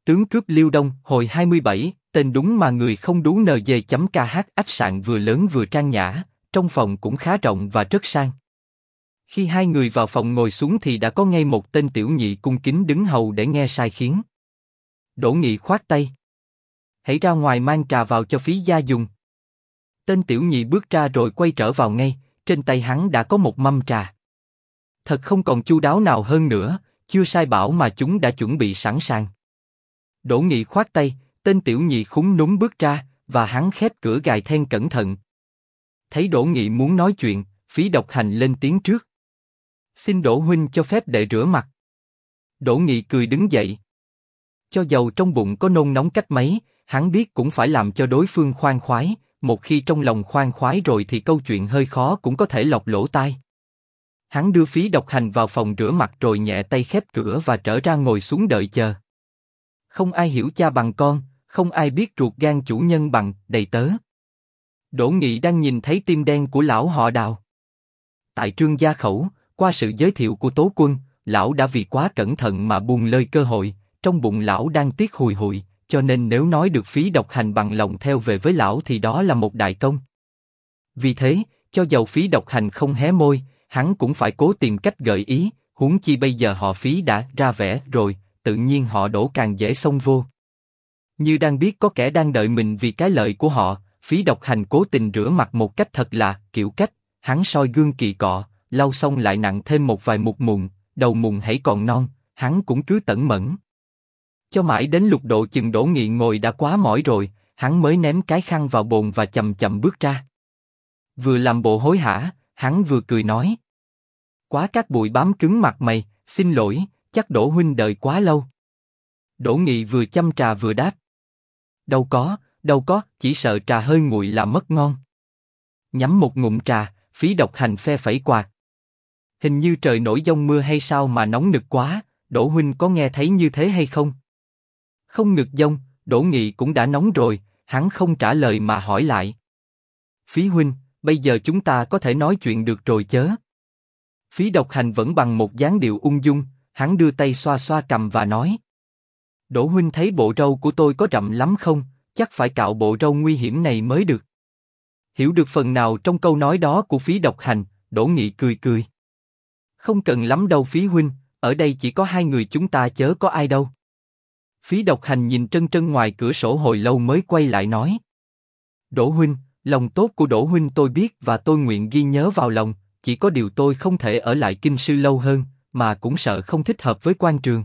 Tướng cướp Liêu Đông, hồi 27, tên đúng mà người không đú NG.kh. Khách sạn vừa lớn vừa trang nhã, trong phòng cũng khá rộng và rất sang. Khi hai người vào phòng ngồi xuống thì đã có ngay một tên tiểu nhị cung kính đứng hầu để nghe sai khiến. Đỗ Nghị khoát tay. Hãy ra ngoài mang trà vào cho phí gia dùng. Tên tiểu nhị bước ra rồi quay trở vào ngay, trên tay hắn đã có một mâm trà. Thật không còn chu đáo nào hơn nữa, chưa sai bảo mà chúng đã chuẩn bị sẵn sàng. Đỗ Nghị khoát tay, tên tiểu nhị khúm núm bước ra, và hắn khép cửa gài then cẩn thận. Thấy Đỗ Nghị muốn nói chuyện, Phí Độc Hành lên tiếng trước. Xin Đỗ huynh cho phép đệ rửa mặt. Đỗ Nghị cười đứng dậy. Cho dầu trong bụng có nôn nóng cách mấy, hắn biết cũng phải làm cho đối phương khoan khoái, một khi trong lòng khoan khoái rồi thì câu chuyện hơi khó cũng có thể lọt lỗ tai. Hắn đưa Phí Độc Hành vào phòng rửa mặt rồi nhẹ tay khép cửa và trở ra ngồi xuống đợi chờ. Không ai hiểu cha bằng con, không ai biết ruột gan chủ nhân bằng đầy tớ. Đỗ Nghị đang nhìn thấy tim đen của lão họ Đào. Tại Trương gia khẩu, qua sự giới thiệu của Tố Quân, lão đã vì quá cẩn thận mà buông lơi cơ hội, trong bụng lão đang tiếc hùi hụi, cho nên nếu nói được Phí Độc Hành bằng lòng theo về với lão thì đó là một đại công. Vì thế, cho dầu Phí Độc Hành không hé môi, hắn cũng phải cố tìm cách gợi ý, huống chi bây giờ họ Phí đã ra vẻ rồi, tự nhiên họ Đỗ càng dễ xông vô. Như đang biết có kẻ đang đợi mình vì cái lợi của họ, Phí Độc Hành cố tình rửa mặt một cách thật là kiểu cách, hắn soi gương kỳ cọ, lau xong lại nặng thêm một vài mụn mụn, đầu mụn hãy còn non, hắn cũng cứ tẩn mẫn. Cho mãi đến lục độ chừng Đỗ Nghị ngồi đã quá mỏi rồi, hắn mới ném cái khăn vào bồn và chậm chậm bước ra. Vừa làm bộ hối hả, hắn vừa cười nói. Quá cát bụi bám cứng mặt mày, xin lỗi, chắc Đỗ huynh đợi quá lâu. Đỗ Nghị vừa chăm trà vừa đáp. Đâu có, chỉ sợ trà hơi nguội là mất ngon. Nhắm một ngụm trà, Phí Độc Hành phe phẩy quạt. Hình như trời nổi giông mưa hay sao mà nóng nực quá, Đỗ huynh có nghe thấy như thế hay không? Không ngực giông, Đỗ Nghị cũng đã nóng rồi, hắn không trả lời mà hỏi lại. Phí huynh, bây giờ chúng ta có thể nói chuyện được rồi chớ? Phí Độc Hành vẫn bằng một dáng điệu ung dung, hắn đưa tay xoa xoa cằm và nói. Đỗ huynh thấy bộ râu của tôi có rậm lắm không? Chắc phải cạo bộ râu nguy hiểm này mới được. Hiểu được phần nào trong câu nói đó của Phí Độc Hành, Đỗ Nghị cười cười. Không cần lắm đâu Phí huynh, ở đây chỉ có hai người chúng ta chớ có ai đâu. Phí Độc Hành nhìn trân trân ngoài cửa sổ hồi lâu mới quay lại nói. Đỗ huynh, lòng tốt của Đỗ huynh tôi biết và tôi nguyện ghi nhớ vào lòng, chỉ có điều tôi không thể ở lại kinh sư lâu hơn, mà cũng sợ không thích hợp với quan trường.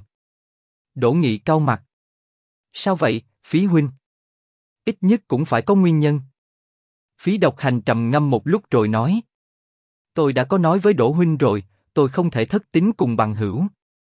Đỗ Nghị cau mặt. Sao vậy, Phí huynh? Ít nhất cũng phải có nguyên nhân. Phí Độc Hành trầm ngâm một lúc rồi nói. Tôi đã có nói với Đỗ huynh rồi, tôi không thể thất tín cùng bằng hữu.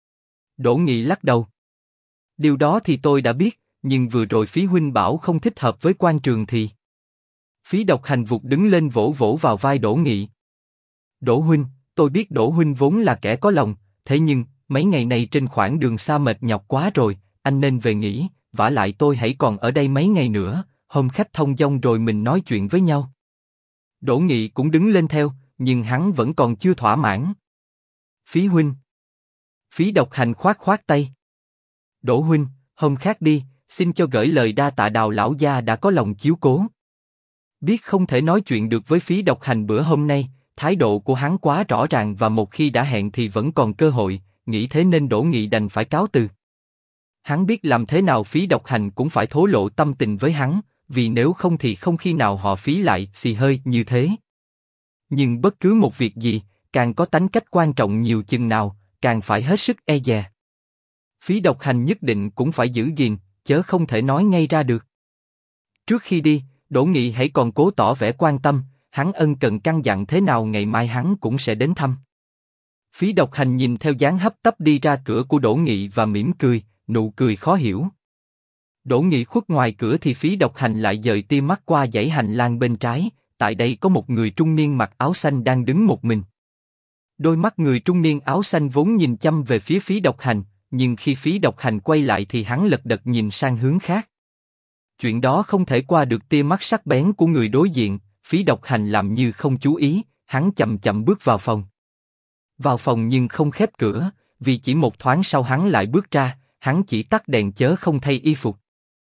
Đỗ Nghị lắc đầu. Điều đó thì tôi đã biết, nhưng vừa rồi Phí huynh bảo không thích hợp với quan trường thì... Phí Độc Hành vụt đứng lên vỗ vỗ vào vai Đỗ Nghị. Đỗ huynh, tôi biết Đỗ huynh vốn là kẻ có lòng, thế nhưng mấy ngày này trên khoảng đường xa mệt nhọc quá rồi, anh nên về nghỉ. Vả lại tôi hãy còn ở đây mấy ngày nữa, hôm khách thông dong rồi mình nói chuyện với nhau. Đỗ Nghị cũng đứng lên theo, nhưng hắn vẫn còn chưa thỏa mãn. Phí huynh. Phí Độc Hành khoát tay. Đỗ huynh, hôm khác đi, xin cho gửi lời đa tạ Đào lão gia đã có lòng chiếu cố. Biết không thể nói chuyện được với Phí Độc Hành bữa hôm nay, thái độ của hắn quá rõ ràng và một khi đã hẹn thì vẫn còn cơ hội, nghĩ thế nên Đỗ Nghị đành phải cáo từ. Hắn biết làm thế nào Phí Độc Hành cũng phải thổ lộ tâm tình với hắn, vì nếu không thì không khi nào họ Phí lại xì hơi như thế. Nhưng bất cứ một việc gì, càng có tánh cách quan trọng nhiều chừng nào, càng phải hết sức e dè. Phí Độc Hành nhất định cũng phải giữ gìn, chớ không thể nói ngay ra được. Trước khi đi, Đỗ Nghị hãy còn cố tỏ vẻ quan tâm, hắn ân cần căn dặn thế nào ngày mai hắn cũng sẽ đến thăm. Phí Độc Hành nhìn theo dáng hấp tấp đi ra cửa của Đỗ Nghị và mỉm cười, nụ cười khó hiểu. Đỗ Nghị khuất ngoài cửa thì Phí Độc Hành lại dời tia mắt qua dãy hành lang bên trái, tại đây có một người trung niên mặc áo xanh đang đứng một mình. Đôi mắt người trung niên áo xanh vốn nhìn chăm về phía Phí Độc Hành, nhưng khi Phí Độc Hành quay lại thì hắn lật đật nhìn sang hướng khác. Chuyện đó không thể qua được tia mắt sắc bén của người đối diện, Phí Độc Hành làm như không chú ý, hắn chậm chậm bước vào phòng. Vào phòng nhưng không khép cửa, vì chỉ một thoáng sau hắn lại bước ra, hắn chỉ tắt đèn chớ không thay y phục.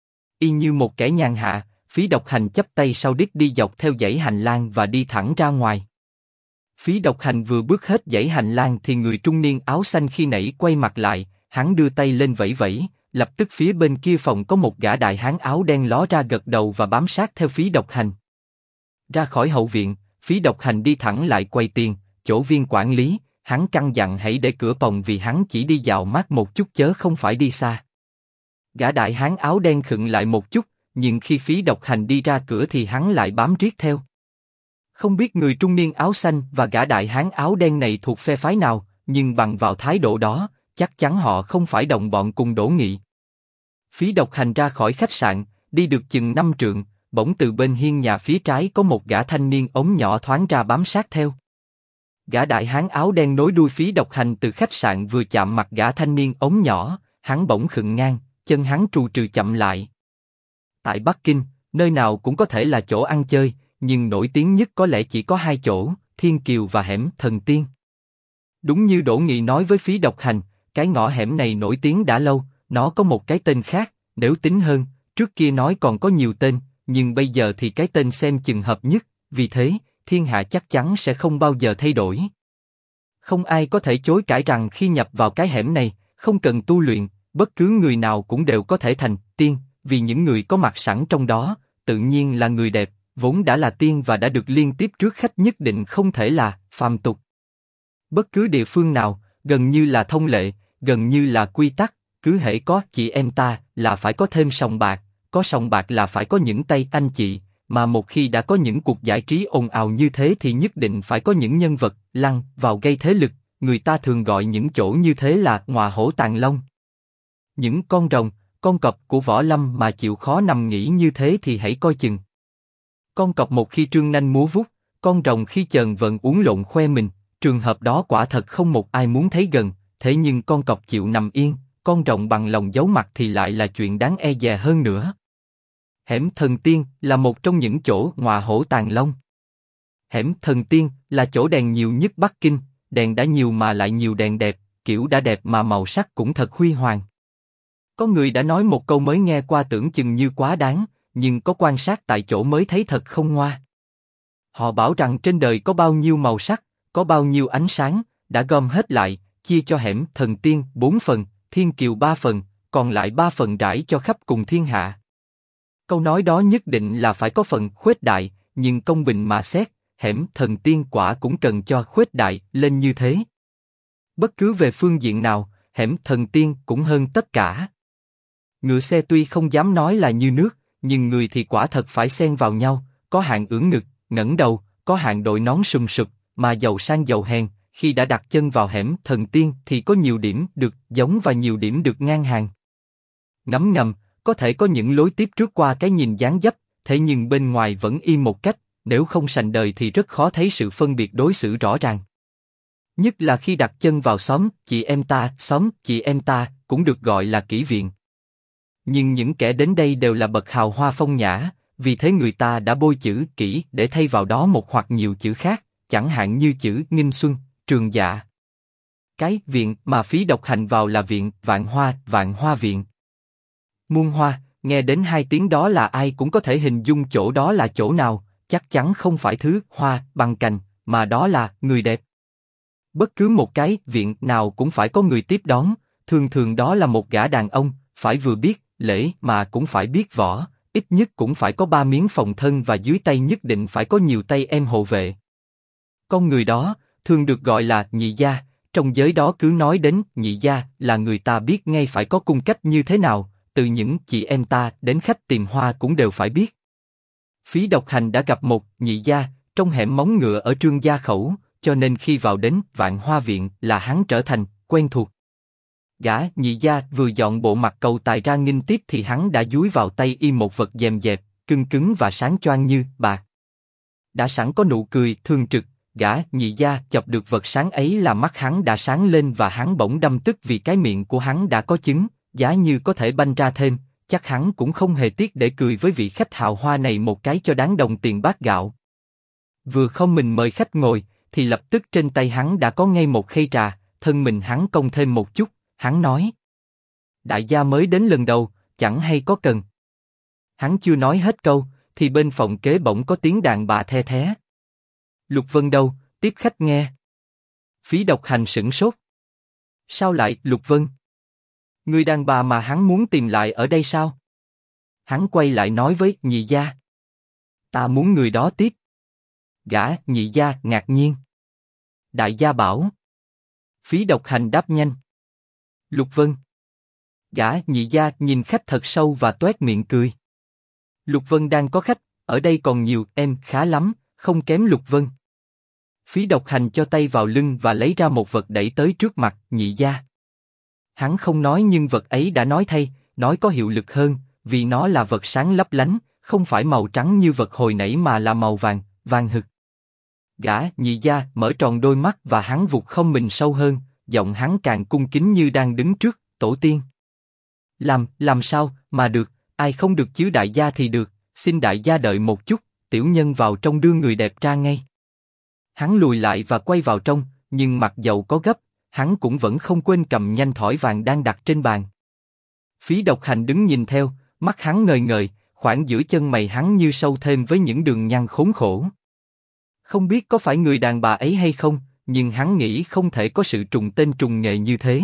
Y như một kẻ nhàn hạ, Phí Độc Hành chắp tay sau đít đi dọc theo dãy hành lang và đi thẳng ra ngoài. Phí Độc Hành vừa bước hết dãy hành lang thì người trung niên áo xanh khi nãy quay mặt lại, hắn đưa tay lên vẫy vẫy, lập tức phía bên kia phòng có một gã đại hán áo đen ló ra gật đầu và bám sát theo Phí Độc Hành. Ra khỏi hậu viện, Phí Độc Hành đi thẳng lại quầy tiền, chỗ viên quản lý, hắn căn dặn hãy để cửa phòng vì hắn chỉ đi dạo mát một chút chớ không phải đi xa. Gã đại hán áo đen khựng lại một chút, nhưng khi Phí Độc Hành đi ra cửa thì hắn lại bám riết theo. Không biết người trung niên áo xanh và gã đại hán áo đen này thuộc phe phái nào, nhưng bằng vào thái độ đó, chắc chắn họ không phải đồng bọn cùng Đỗ Nghị. Phí Độc Hành ra khỏi khách sạn, đi được chừng 5 trượng, bỗng từ bên hiên nhà phía trái có một gã thanh niên ống nhỏ thoáng ra bám sát theo. Gã đại hán áo đen nối đuôi Phí Độc Hành từ khách sạn vừa chạm mặt gã thanh niên ống nhỏ, hắn bỗng khựng ngang, chân hắn trù trừ chậm lại. Tại Bắc Kinh, nơi nào cũng có thể là chỗ ăn chơi, nhưng nổi tiếng nhất có lẽ chỉ có hai chỗ, Thiên Kiều và hẻm Thần Tiên. Đúng như Đỗ Nghị nói với Phí Độc Hành, cái ngõ hẻm này nổi tiếng đã lâu, nó có một cái tên khác, nếu tính hơn, trước kia nói còn có nhiều tên, nhưng bây giờ thì cái tên xem chừng hợp nhất, vì thế, thiên hạ chắc chắn sẽ không bao giờ thay đổi. Không ai có thể chối cãi rằng khi nhập vào cái hẻm này, không cần tu luyện, bất cứ người nào cũng đều có thể thành tiên, vì những người có mặt sẵn trong đó, tự nhiên là người đẹp, vốn đã là tiên và đã được liên tiếp trước khách nhất định không thể là phàm tục. Bất cứ địa phương nào, gần như là thông lệ, gần như là quy tắc, cứ hễ có chị em ta là phải có thêm sòng bạc, có sòng bạc là phải có những tay anh chị, mà một khi đã có những cuộc giải trí ồn ào như thế thì nhất định phải có những nhân vật lăn vào gây thế lực, người ta thường gọi những chỗ như thế là ngọa hổ tàng long. Những con rồng, con cọp của võ lâm mà chịu khó nằm nghỉ như thế thì hãy coi chừng. Con cọp một khi trương nanh múa vuốt, con rồng khi chờn vần uốn lộn khoe mình, trường hợp đó quả thật không một ai muốn thấy gần, thế nhưng con cọp chịu nằm yên, con rồng bằng lòng giấu mặt thì lại là chuyện đáng e dè hơn nữa. Hẻm Thần Tiên là một trong những chỗ ngọa hổ tàng long. Hẻm Thần Tiên là chỗ đèn nhiều nhất Bắc Kinh, đèn đã nhiều mà lại nhiều đèn đẹp, kiểu đã đẹp mà màu sắc cũng thật huy hoàng. Có người đã nói một câu mới nghe qua tưởng chừng như quá đáng, nhưng có quan sát tại chỗ mới thấy thật không ngoa. Họ bảo rằng trên đời có bao nhiêu màu sắc, có bao nhiêu ánh sáng, đã gom hết lại, chia cho hẻm Thần Tiên 4 phần, Thiên Kiều 3 phần, còn lại 3 phần rải cho khắp cùng thiên hạ. Câu nói đó nhất định là phải có phần khuếch đại, nhưng công bình mà xét, hẻm Thần Tiên quả cũng cần cho khuếch đại lên như thế. Bất cứ về phương diện nào, hẻm Thần Tiên cũng hơn tất cả. Ngựa xe tuy không dám nói là như nước, nhưng người thì quả thật phải xen vào nhau, có hạng ưỡn ngực, ngẩng đầu, có hạng đội nón sùm sụp, mà giàu sang giàu hèn, khi đã đặt chân vào hẻm Thần Tiên thì có nhiều điểm được giống và nhiều điểm được ngang hàng. Ngấm ngầm, có thể có những lối tiếp trước qua cái nhìn dáng dấp, thế nhưng bên ngoài vẫn y một cách, nếu không sành đời thì rất khó thấy sự phân biệt đối xử rõ ràng. Nhất là khi đặt chân vào xóm chị em ta cũng được gọi là kỹ viện. Nhưng những kẻ đến đây đều là bậc hào hoa phong nhã, vì thế người ta đã bôi chữ kỹ để thay vào đó một hoặc nhiều chữ khác, chẳng hạn như chữ Nghinh Xuân, Trường Dạ. Cái viện mà Phí Độc Hành vào là viện Vạn Hoa Viện. Muôn hoa, nghe đến hai tiếng đó là ai cũng có thể hình dung chỗ đó là chỗ nào, chắc chắn không phải thứ hoa bằng cành, mà đó là người đẹp. Bất cứ một cái viện nào cũng phải có người tiếp đón, thường thường đó là một gã đàn ông, phải vừa biết lễ mà cũng phải biết võ, ít nhất cũng phải có 3 miếng phòng thân và dưới tay nhất định phải có nhiều tay em hộ vệ. Con người đó thường được gọi là nhị gia, trong giới đó cứ nói đến nhị gia là người ta biết ngay phải có cung cách như thế nào, từ những chị em ta đến khách tìm hoa cũng đều phải biết. Phí Độc Hành đã gặp một nhị gia trong hẻm Móng Ngựa ở Trương Gia Khẩu, cho nên khi vào đến Vạn Hoa Viện là hắn trở thành quen thuộc. Gã nhị gia vừa dọn bộ mặt cầu tài ra nghinh tiếp thì hắn đã dúi vào tay y một vật dèm dẹp, cưng cứng và sáng choang như bạc. Đã sẵn có nụ cười thường trực, gã nhị gia chọc được vật sáng ấy là mắt hắn đã sáng lên và hắn bỗng đăm tức vì cái miệng của hắn đã có trứng, giá như có thể banh ra thêm, chắc hắn cũng không hề tiếc để cười với vị khách hào hoa này một cái cho đáng đồng tiền bát gạo. Vừa không mình mời khách ngồi, thì lập tức trên tay hắn đã có ngay một khay trà, thân mình hắn cong thêm một chút, hắn nói: Đại gia mới đến lần đầu, chẳng hay có cần. Hắn chưa nói hết câu, thì bên phòng kế bỗng có tiếng đàn bà the thé. Lục Vân đâu, tiếp khách nghe. Phí Độc Hành sửng sốt. Sao lại, Lục Vân? Người đàn bà mà hắn muốn tìm lại ở đây sao? Hắn quay lại nói với nhị gia. Ta muốn người đó tiếp. Gã nhị gia ngạc nhiên. Đại gia bảo. Phí Độc Hành đáp nhanh. Lục Vân. Gã nhị gia nhìn khách thật sâu và toét miệng cười. Lục Vân đang có khách, ở đây còn nhiều, em khá lắm, không kém Lục Vân. Phí Độc Hành cho tay vào lưng và lấy ra một vật đẩy tới trước mặt nhị gia. Hắn không nói nhưng vật ấy đã nói thay, nói có hiệu lực hơn, vì nó là vật sáng lấp lánh, không phải màu trắng như vật hồi nãy mà là màu vàng, vàng hực. Gã nhị gia mở tròn đôi mắt và hắn vụt không mình sâu hơn, giọng hắn càng cung kính như đang đứng trước tổ tiên. Làm sao mà được, ai không được chứ đại gia thì được, xin đại gia đợi một chút, tiểu nhân vào trong đưa người đẹp ra ngay. Hắn lùi lại và quay vào trong, nhưng mặc dầu có gấp, hắn cũng vẫn không quên cầm nhanh thỏi vàng đang đặt trên bàn. Phí Độc Hành đứng nhìn theo, mắt hắn ngời ngời, khoảng giữa chân mày hắn như sâu thêm với những đường nhăn khốn khổ. Không biết có phải người đàn bà ấy hay không, nhưng hắn nghĩ không thể có sự trùng tên trùng nghề như thế.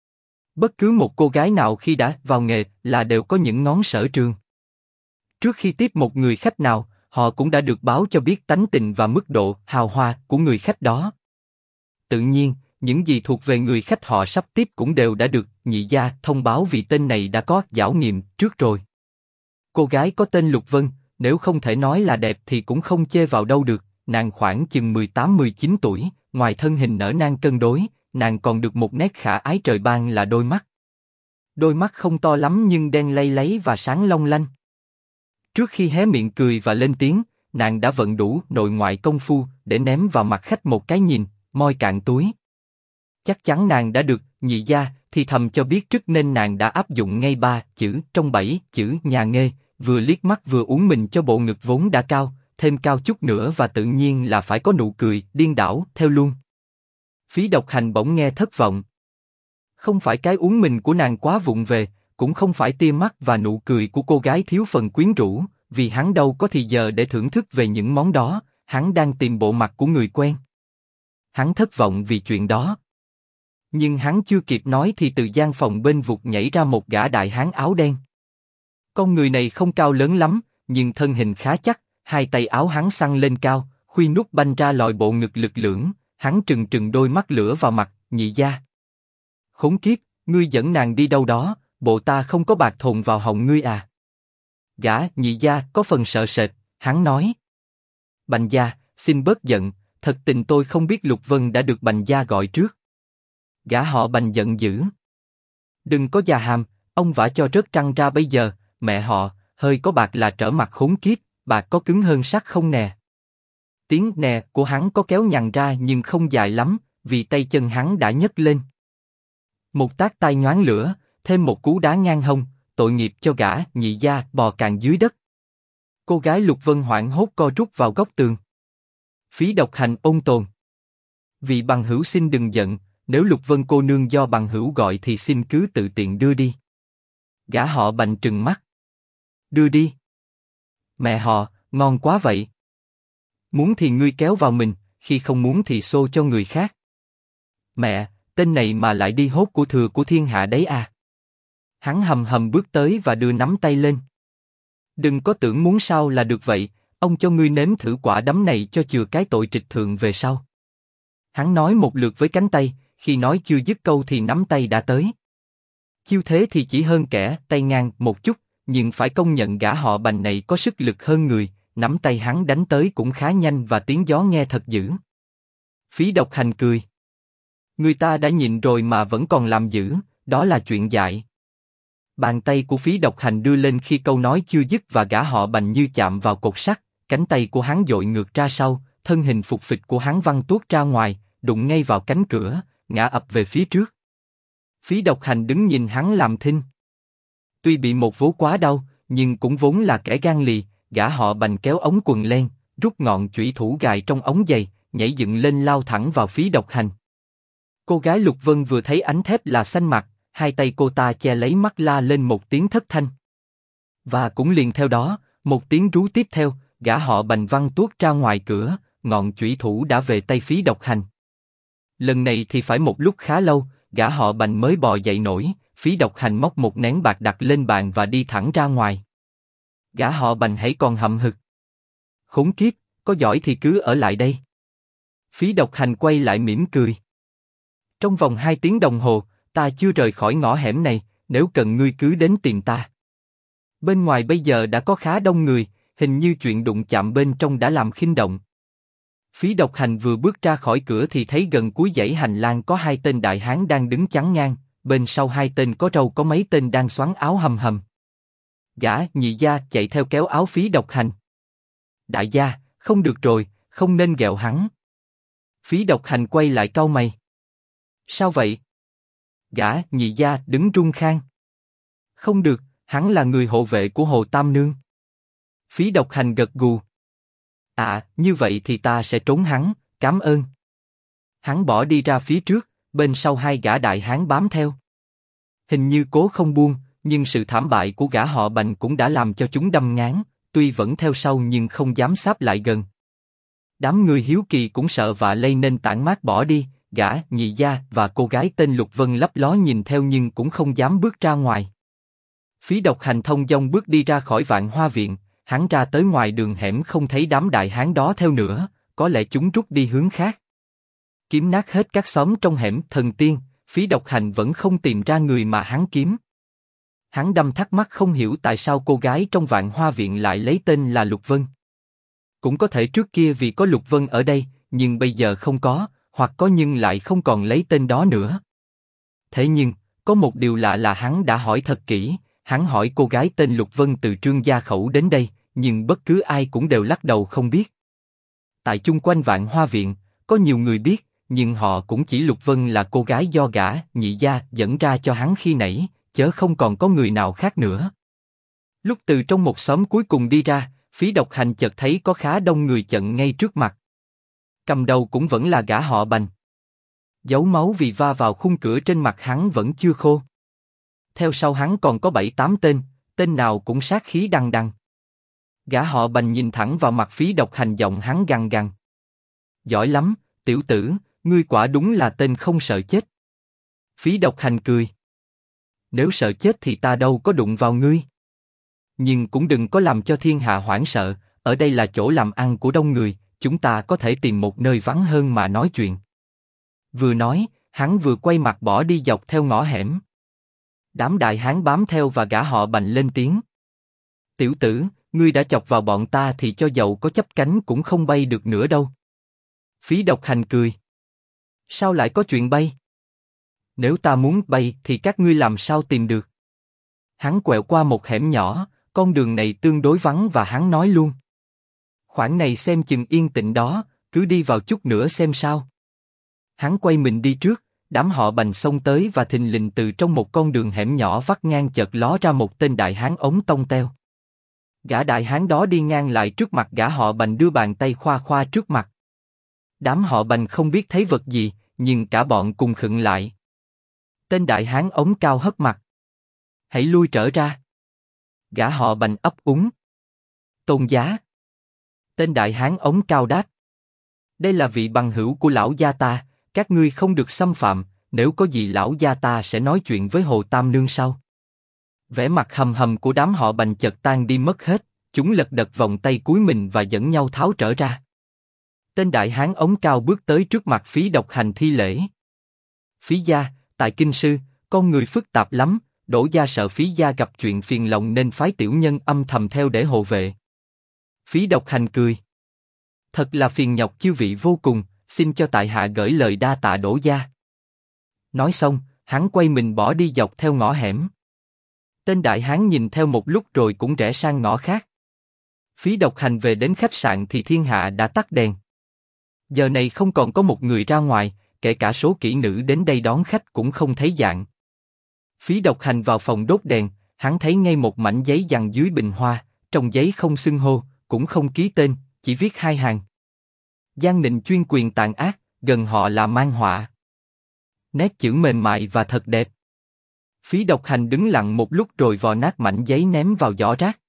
Bất cứ một cô gái nào khi đã vào nghề là đều có những ngón sở trường. Trước khi tiếp một người khách nào, họ cũng đã được báo cho biết tánh tình và mức độ hào hoa của người khách đó. Tự nhiên, những gì thuộc về người khách họ sắp tiếp cũng đều đã được nhị gia thông báo vì tên này đã có khảo nghiệm trước rồi. Cô gái có tên Lục Vân, nếu không thể nói là đẹp thì cũng không chê vào đâu được, nàng khoảng chừng 18-19 tuổi, ngoài thân hình nở nang cân đối, nàng còn được một nét khả ái trời ban là đôi mắt. Đôi mắt không to lắm nhưng đen lay láy và sáng long lanh. Trước khi hé miệng cười và lên tiếng, nàng đã vận đủ nội ngoại công phu để ném vào mặt khách một cái nhìn, moi cạn túi. Chắc chắn nàng đã được nhị gia thì thầm cho biết trước nên nàng đã áp dụng ngay 3 chữ trong 7 chữ nhà nghê, vừa liếc mắt vừa uốn mình cho bộ ngực vốn đã cao, thêm cao chút nữa và tự nhiên là phải có nụ cười điên đảo theo luôn. Phí Độc Hành bỗng nghe thất vọng. Không phải cái uốn mình của nàng quá vụng về, cũng không phải tia mắt và nụ cười của cô gái thiếu phần quyến rũ, vì hắn đâu có thì giờ để thưởng thức về những món đó, hắn đang tìm bộ mặt của người quen. Hắn thất vọng vì chuyện đó. Nhưng hắn chưa kịp nói thì từ gian phòng bên vụt nhảy ra một gã đại hán áo đen. Con người này không cao lớn lắm, nhưng thân hình khá chắc, hai tay áo hắn xăng lên cao, khuy nút banh ra lòi bộ ngực lực lưỡng, hắn trừng trừng đôi mắt lửa vào mặt nhị gia. Khốn kiếp, ngươi dẫn nàng đi đâu đó, bộ ta không có bạc thồn vào họng ngươi à? Gã nhị gia có phần sợ sệt, hắn nói. Bành gia, xin bớt giận, thật tình tôi không biết Lục Vân đã được Bành gia gọi trước. Gã họ Bành giận dữ. Đừng có già hàm, ông vả cho rớt trăng ra bây giờ, mẹ họ, hơi có bạc là trở mặt khốn kiếp, bạc có cứng hơn sắt không nè. Tiếng nè của hắn có kéo nhằn ra nhưng không dài lắm, vì tay chân hắn đã nhấc lên. Một tát tai nhoáng lửa, thêm một cú đá ngang hông, tội nghiệp cho gã nhị gia bò càng dưới đất. Cô gái Lục Vân hoảng hốt co rút vào góc tường. Phí Độc Hành ôn tồn. Vì bằng hữu xin đừng giận, nếu Lục Vân cô nương do bằng hữu gọi thì xin cứ tự tiện đưa đi. Gã họ Bành trừng mắt. Đưa đi. Mẹ họ, ngon quá vậy. Muốn thì ngươi kéo vào mình, khi không muốn thì xô cho người khác. Mẹ, tên này mà lại đi hốt của thừa của thiên hạ đấy à? Hắn hầm hầm bước tới và đưa nắm tay lên. Đừng có tưởng muốn sao là được vậy, ông cho ngươi nếm thử quả đấm này cho chừa cái tội trịch thượng về sau. Hắn nói một lượt với cánh tay, khi nói chưa dứt câu thì nắm tay đã tới. Chiêu thế thì chỉ hơn kẻ tay ngang một chút, nhưng phải công nhận gã họ Bành này có sức lực hơn người, nắm tay hắn đánh tới cũng khá nhanh và tiếng gió nghe thật dữ. Phí Độc Hành cười. Người ta đã nhịn rồi mà vẫn còn làm dữ, đó là chuyện dại. Bàn tay của Phí Độc Hành đưa lên khi câu nói chưa dứt và gã họ Bành như chạm vào cột sắt, cánh tay của hắn dội ngược ra sau, thân hình phục phịch của hắn văng tuốt ra ngoài, đụng ngay vào cánh cửa, ngã ập về phía trước. Phí Độc Hành đứng nhìn hắn làm thinh. Tuy bị một vố quá đau, nhưng cũng vốn là kẻ gan lì, gã họ Bành kéo ống quần len, rút ngọn chủy thủ gài trong ống giày, nhảy dựng lên lao thẳng vào Phí Độc Hành. Cô gái Lục Vân vừa thấy ánh thép là xanh mặt, hai tay cô ta che lấy mắt la lên một tiếng thất thanh. Và cũng liền theo đó, một tiếng rú tiếp theo, gã họ Bành văng tuốt ra ngoài cửa, ngọn chủy thủ đã về tay Phí Độc Hành. Lần này thì phải một lúc khá lâu, gã họ Bành mới bò dậy nổi, Phí Độc Hành móc một nén bạc đặt lên bàn và đi thẳng ra ngoài. Gã họ Bành hãy còn hậm hực. Khốn kiếp, có giỏi thì cứ ở lại đây. Phí Độc Hành quay lại mỉm cười. Trong vòng 2 tiếng đồng hồ, ta chưa rời khỏi ngõ hẻm này, nếu cần ngươi cứ đến tìm ta. Bên ngoài bây giờ đã có khá đông người, hình như chuyện đụng chạm bên trong đã làm khinh động. Phí Độc Hành vừa bước ra khỏi cửa thì thấy gần cuối dãy hành lang có 2 tên đại hán đang đứng chắn ngang, bên sau 2 tên có râu có mấy tên đang xoắn áo hầm hầm. Gã nhị gia chạy theo kéo áo Phí Độc Hành. Đại gia, không được rồi, không nên ghẹo hắn. Phí Độc Hành quay lại cau mày. Sao vậy? Gã nhị gia đứng run khang. Không được, hắn là người hộ vệ của Hồ Tam Nương. Phí Độc Hành gật gù. À, như vậy thì ta sẽ trốn hắn, cảm ơn. Hắn bỏ đi ra phía trước, bên sau 2 gã đại hán bám theo. Hình như cố không buông, nhưng sự thảm bại của gã họ Bành cũng đã làm cho chúng đâm ngán, tuy vẫn theo sau nhưng không dám sáp lại gần. Đám người hiếu kỳ cũng sợ vạ lây nên tản mát bỏ đi, gã nhị gia và cô gái tên Lục Vân lấp ló nhìn theo nhưng cũng không dám bước ra ngoài. Phí Độc Hành thông dong bước đi ra khỏi Vạn Hoa Viện, hắn ra tới ngoài đường hẻm không thấy đám đại hán đó theo nữa, có lẽ chúng rút đi hướng khác. Kiếm nát hết các xóm trong hẻm Thần Tiên, Phí Độc Hành vẫn không tìm ra người mà hắn kiếm. Hắn đâm thắc mắc không hiểu tại sao cô gái trong Vạn Hoa Viện lại lấy tên là Lục Vân. Cũng có thể trước kia vì có Lục Vân ở đây, nhưng bây giờ không có, hoặc có nhưng lại không còn lấy tên đó nữa. Thế nhưng, có một điều lạ là hắn đã hỏi thật kỹ, hắn hỏi cô gái tên Lục Vân từ Trương gia khẩu đến đây, nhưng bất cứ ai cũng đều lắc đầu không biết. Tại chung quanh Vạn Hoa Viện, có nhiều người biết, nhưng họ cũng chỉ Lục Vân là cô gái do gã nhị gia dẫn ra cho hắn khi nãy, chớ không còn có người nào khác nữa. Lúc từ trong một xóm cuối cùng đi ra, Phí Độc Hành chợt thấy có khá đông người chận ngay trước mặt. Cầm đầu cũng vẫn là gã họ Bành. Dấu máu vì va vào khung cửa trên mặt hắn vẫn chưa khô. Theo sau hắn còn có 7-8 tên, tên nào cũng sát khí đằng đằng. Gã họ Bành nhìn thẳng vào mặt Phí Độc Hành, giọng hắn gằn gằn. Giỏi lắm, tiểu tử, ngươi quả đúng là tên không sợ chết. Phí Độc Hành cười. Nếu sợ chết thì ta đâu có đụng vào ngươi. Nhưng cũng đừng có làm cho thiên hạ hoảng sợ, ở đây là chỗ làm ăn của đông người, chúng ta có thể tìm một nơi vắng hơn mà nói chuyện. Vừa nói, hắn vừa quay mặt bỏ đi dọc theo ngõ hẻm. Đám đại hán bám theo và gã họ Bành lên tiếng. Tiểu tử, ngươi đã chọc vào bọn ta thì cho dầu có chấp cánh cũng không bay được nữa đâu. Phí Độc Hành cười. Sao lại có chuyện bay? Nếu ta muốn bay thì các ngươi làm sao tìm được? Hắn quẹo qua một hẻm nhỏ, con đường này tương đối vắng và hắn nói luôn. Khoảng này xem chừng yên tĩnh đó, cứ đi vào chút nữa xem sao. Hắn quay mình đi trước, đám họ Bành xông tới và thình lình từ trong một con đường hẻm nhỏ vắt ngang chợt ló ra một tên đại hán ống tông teo. Gã đại hán đó đi ngang lại trước mặt gã họ Bành, đưa bàn tay khoa khoa trước mặt. Đám họ Bành không biết thấy vật gì, nhưng cả bọn cùng khựng lại. Tên đại hán ống cao hất mặt. Hãy lui trở ra. Gã họ Bành ấp úng. Tôn giá. Tên đại hán ống cao đáp. Đây là vị bằng hữu của lão gia ta, các ngươi không được xâm phạm, nếu có gì lão gia ta sẽ nói chuyện với Hồ Tam Nương sau. Vẻ mặt hầm hầm của đám họ Bành chợt tan đi mất hết, chúng lật đật vòng tay cúi mình và dẫn nhau tháo trở ra. Tên đại hán ống cao bước tới trước mặt Phí Độc Hành thi lễ. Phí gia, tại kinh sư, con người phức tạp lắm, Đỗ gia sợ Phí gia gặp chuyện phiền lòng nên phái tiểu nhân âm thầm theo để hộ vệ. Phí Độc Hành cười. Thật là phiền nhọc chư vị vô cùng, xin cho tại hạ gửi lời đa tạ Đỗ gia. Nói xong, hắn quay mình bỏ đi dọc theo ngõ hẻm. Tên đại hán nhìn theo một lúc rồi cũng rẽ sang ngõ khác. Phí Độc Hành về đến khách sạn thì thiên hạ đã tắt đèn. Giờ này không còn có một người ra ngoài, kể cả số kỹ nữ đến đây đón khách cũng không thấy dạng. Phí Độc Hành vào phòng đốt đèn, hắn thấy ngay một mảnh giấy dằng dưới bình hoa, trong giấy không xưng hô, cũng không ký tên, chỉ viết 2 hàng. Giang Nịnh chuyên quyền tàn ác, gần họ là man họa. Nét chữ mềm mại và thật đẹp. Phí độc hành đứng lặng một lúc rồi vò nát mảnh giấy ném vào giỏ rác.